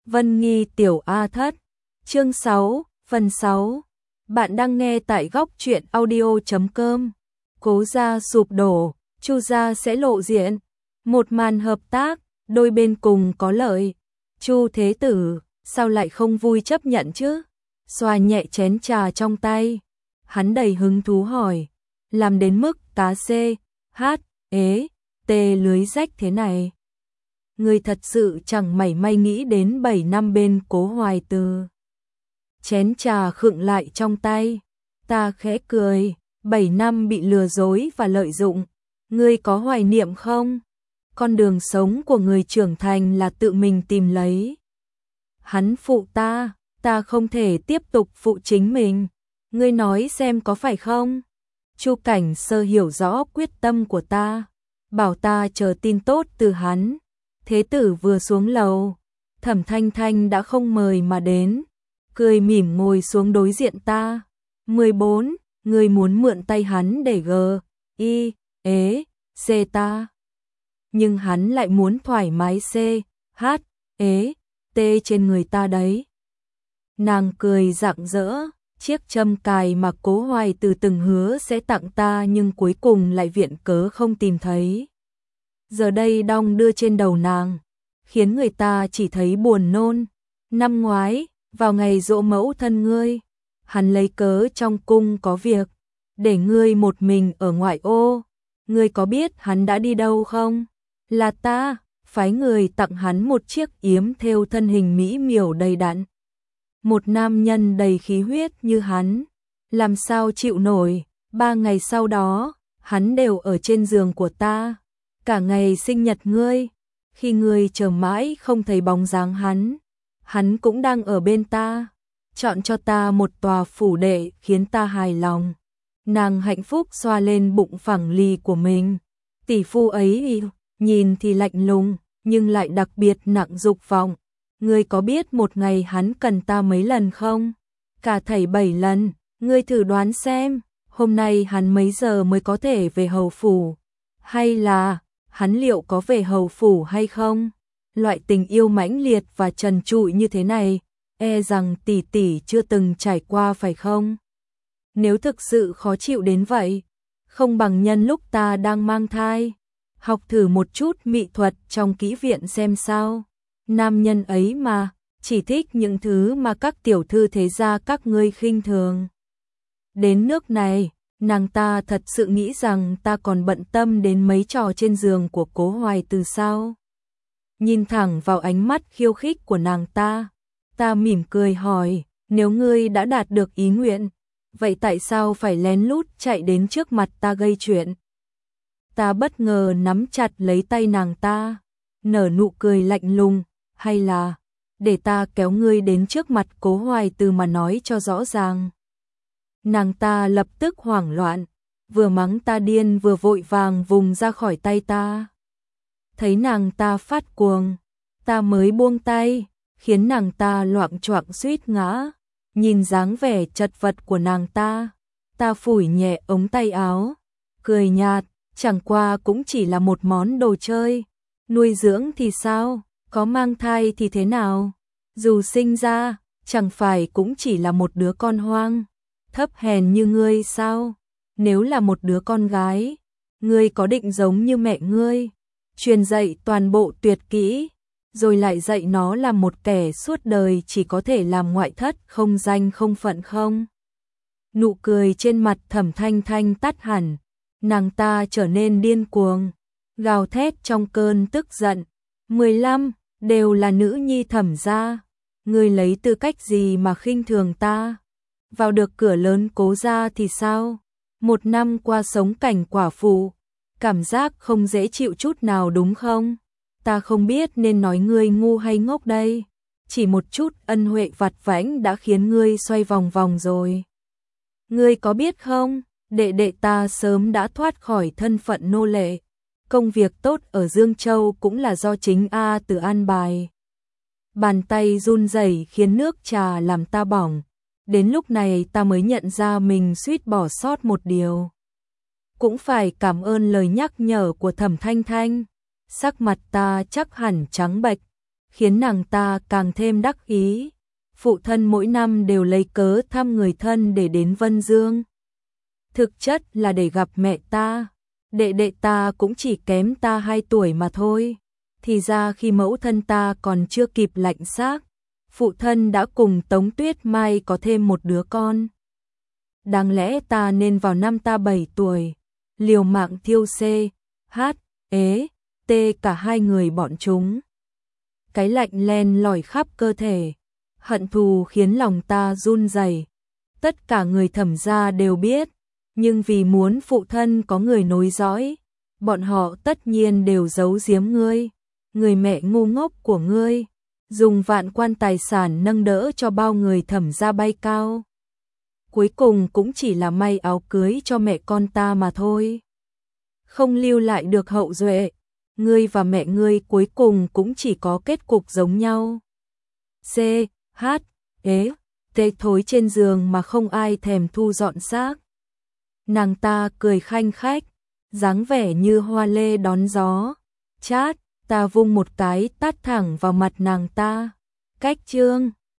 Vân Nghi Tiểu A Thất, chương 6, phần 6. Bạn đang nghe tại góc truyện audio.com. Cố gia sụp đổ, Chu gia sẽ lộ diện. Một màn hợp tác, đôi bên cùng có lợi. Chu Thế Tử, sao lại không vui chấp nhận chứ? Xoa nhẹ chén trà trong tay. Hắn đầy hứng thú hỏi, làm đến mức cá xê, hát, ế, tê lưới rách thế này. Người thật sự chẳng mảy may nghĩ đến 7 năm bên Cố Hoài Từ. Chén trà khựng lại trong tay, ta khẽ cười, 7 năm bị lừa dối và lợi dụng, ngươi có hoài niệm không? Con đường sống của người trưởng thành là tự mình tìm lấy. Hắn phụ ta không thể tiếp tục phụ chính mình, ngươi nói xem có phải không? Chu Cảnh Sơ hiểu rõ quyết tâm của ta, bảo ta chờ tin tốt từ hắn. Thế tử vừa xuống lầu, Thẩm Thanh Thanh đã không mời mà đến, cười mỉm ngồi xuống đối diện ta. 14, người muốn mượn tay hắn để xê ta. Nhưng hắn lại muốn thoải mái tê trên người ta đấy. Nàng cười rạng rỡ, chiếc châm cài mà Cố Hoài Từ từng hứa sẽ tặng ta nhưng cuối cùng lại viện cớ không tìm thấy. Giờ đây đong đưa trên đầu nàng, khiến người ta chỉ thấy buồn nôn. Năm ngoái, vào ngày giỗ mẫu thân ngươi, hắn lấy cớ trong cung có việc, để ngươi một mình ở ngoại ô. Ngươi có biết hắn đã đi đâu không? Là ta, phái người tặng hắn một chiếc yếm thêu thân hình mỹ miều đầy đặn. Một nam nhân đầy khí huyết như hắn, làm sao chịu nổi. 3 ngày sau đó, hắn đều ở trên giường của ta. Cả ngày sinh nhật ngươi, khi ngươi chờ mãi không thấy bóng dáng hắn cũng đang ở bên ta, chọn cho ta một tòa phủ đệ khiến ta hài lòng. Nàng hạnh phúc xoa lên bụng phẳng lì của mình. Tỷ phu ấy nhìn thì lạnh lùng, nhưng lại đặc biệt nặng dục vọng. Ngươi có biết một ngày hắn cần ta mấy lần không? Cả thảy 7 lần, ngươi thử đoán xem, hôm nay hắn mấy giờ mới có thể về hầu phủ? Hay là hắn liệu có về hầu phủ hay không? Loại tình yêu mãnh liệt và trần trụi như thế này, rằng tỷ tỷ chưa từng trải qua phải không? Nếu thực sự khó chịu đến vậy, không bằng nhân lúc ta đang mang thai, học thử một chút mỹ thuật trong kỹ viện xem sao. Nam nhân ấy mà, chỉ thích những thứ mà các tiểu thư thế gia các ngươi khinh thường. Đến nước này, nàng ta thật sự nghĩ rằng ta còn bận tâm đến mấy trò trên giường của Cố Hoài Từ sao? Nhìn thẳng vào ánh mắt khiêu khích của nàng ta mỉm cười hỏi, nếu ngươi đã đạt được ý nguyện, vậy tại sao phải lén lút chạy đến trước mặt ta gây chuyện? Ta bất ngờ nắm chặt lấy tay nàng ta, nở nụ cười lạnh lùng, hay là để ta kéo ngươi đến trước mặt Cố Hoài Từ mà nói cho rõ ràng? Nàng ta lập tức hoảng loạn, vừa mắng ta điên vừa vội vàng vùng ra khỏi tay ta. Thấy nàng ta phát cuồng, ta mới buông tay, khiến nàng ta loạng choạng suýt ngã. Nhìn dáng vẻ chật vật của nàng ta phủi nhẹ ống tay áo, cười nhạt, chẳng qua cũng chỉ là một món đồ chơi. Nuôi dưỡng thì sao, có mang thai thì thế nào? Dù sinh ra, chẳng phải cũng chỉ là một đứa con hoang, thấp hèn như ngươi sao? Nếu là một đứa con gái, ngươi có định giống như mẹ ngươi, truyền dạy toàn bộ tuyệt kỹ, rồi lại dạy nó là một kẻ suốt đời chỉ có thể làm ngoại thất không danh không phận không? Nụ cười trên mặt Thẩm Thanh Thanh tắt hẳn, nàng ta trở nên điên cuồng, gào thét trong cơn tức giận. 15, đều là nữ nhi Thẩm gia, ngươi lấy tư cách gì mà khinh thường ta? Vào được cửa lớn Cố gia thì sao? 1 năm qua sống cảnh quả phụ, cảm giác không dễ chịu chút nào đúng không? Ta không biết nên nói ngươi ngu hay ngốc đây. Chỉ một chút ân huệ vặt vãnh đã khiến ngươi xoay vòng vòng rồi. Ngươi có biết không, đệ đệ ta sớm đã thoát khỏi thân phận nô lệ. Công việc tốt ở Dương Châu cũng là do chính A Từ an bài. Bàn tay run rẩy khiến nước trà làm ta bỏng. Đến lúc này ta mới nhận ra mình suýt bỏ sót một điều. Cũng phải cảm ơn lời nhắc nhở của Thẩm Thanh Thanh. Sắc mặt ta chắc hẳn trắng bệch, khiến nàng ta càng thêm đắc ý. Phụ thân mỗi năm đều lấy cớ thăm người thân để đến Vân Dương. Thực chất là để gặp mẹ ta. Đệ đệ ta cũng chỉ kém ta 2 tuổi mà thôi. Thì ra khi mẫu thân ta còn chưa kịp lạnh xác, phụ thân đã cùng Tống Tuyết Mai có thêm một đứa con. Đáng lẽ ta nên vào năm ta 7 tuổi, liều mạng thiêu C, H, ế, T cả 2 người bọn chúng. Cái lạnh len lỏi khắp cơ thể, hận thù khiến lòng ta run rẩy. Tất cả người Thẩm gia đều biết, nhưng vì muốn phụ thân có người nối dõi, bọn họ tất nhiên đều giấu giếm ngươi, người mẹ ngu ngốc của ngươi, dùng vạn quan tài sản nâng đỡ cho bao người Thẩm gia bay cao. Cuối cùng cũng chỉ là may áo cưới cho mẹ con ta mà thôi. Không lưu lại được hậu duệ, ngươi và mẹ ngươi cuối cùng cũng chỉ có kết cục giống nhau. C, H, ế, tê thối trên giường mà không ai thèm thu dọn xác. Nàng ta cười khanh khách, dáng vẻ như hoa lê đón gió. Chát, ta vung một cái tát thẳng vào mặt nàng ta. Cách chương